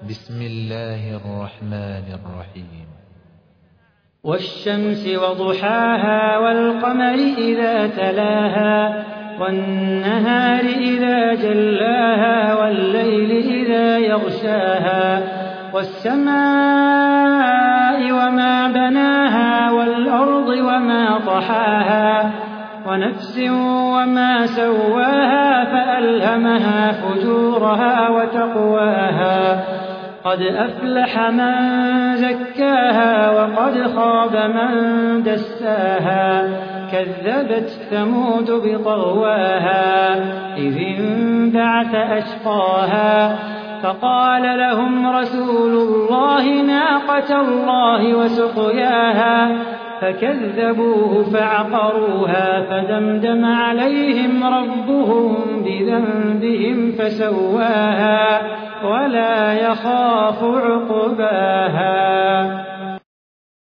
بسم الله الرحمن الرحيم. والشمس وضحاها والقمر إذا تلاها والنهار إذا جلاها والليل إذا يغشاها والسماء وما بناها والأرض وما طحاها ونفس وما سواها فألهمها فجورها وتقواها قد أفلح من زكاها وقد خاب من دساها كذبت ثمود بطغواها إذ انبعث أشقاها فقال لهم رسول الله ناقة الله وسقياها فكذبوه فعقروها فدمدم عليهم ربهم بذنبهم فسواها ولا يخاف عقباها.